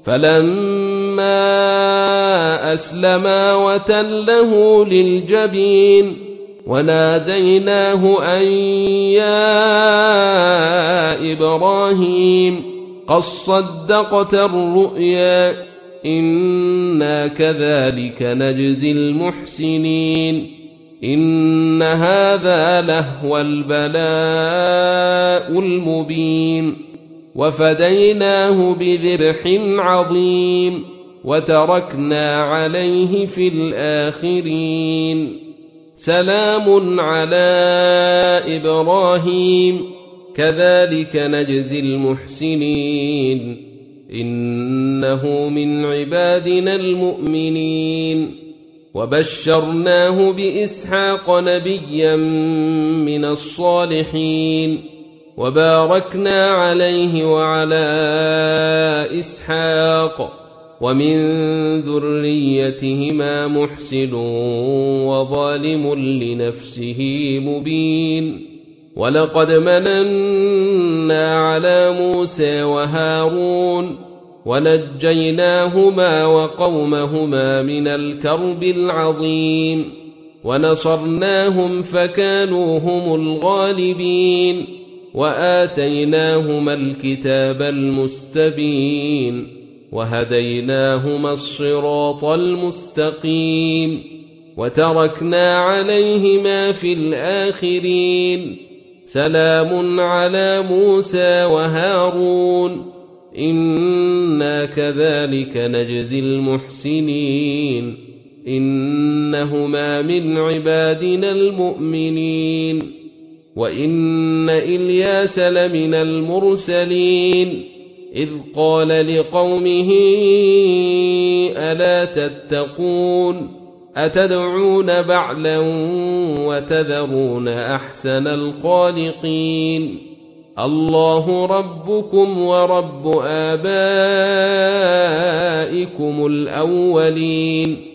فلما أسلما وتله للجبين وناديناه أن يا إبراهيم قد صدقت الرؤيا إنا كذلك نجزي المحسنين إن هذا لهو البلاء المبين وفديناه بذبح عظيم وتركنا عليه في الآخرين سلام على إبراهيم كذلك نجزي المحسنين إنه من عبادنا المؤمنين وبشرناه بإسحاق نبيا من الصالحين وباركنا عليه وعلى إسحاق ومن ذريتهما محسن وظالم لنفسه مبين ولقد مننا على موسى وهارون ونجيناهما وقومهما من الكرب العظيم ونصرناهم فكانوا هم الغالبين وآتيناهما الكتاب المستبين وهديناهما الصراط المستقيم وتركنا عليهما في الآخرين سلام على موسى وهارون إنا كذلك نجزي المحسنين إنهما من عبادنا المؤمنين وإن إلياس لمن المرسلين إذ قال لقومه ألا تتقون أتدعون بعلا وتذرون أحسن الخالقين الله ربكم ورب آبائكم الأولين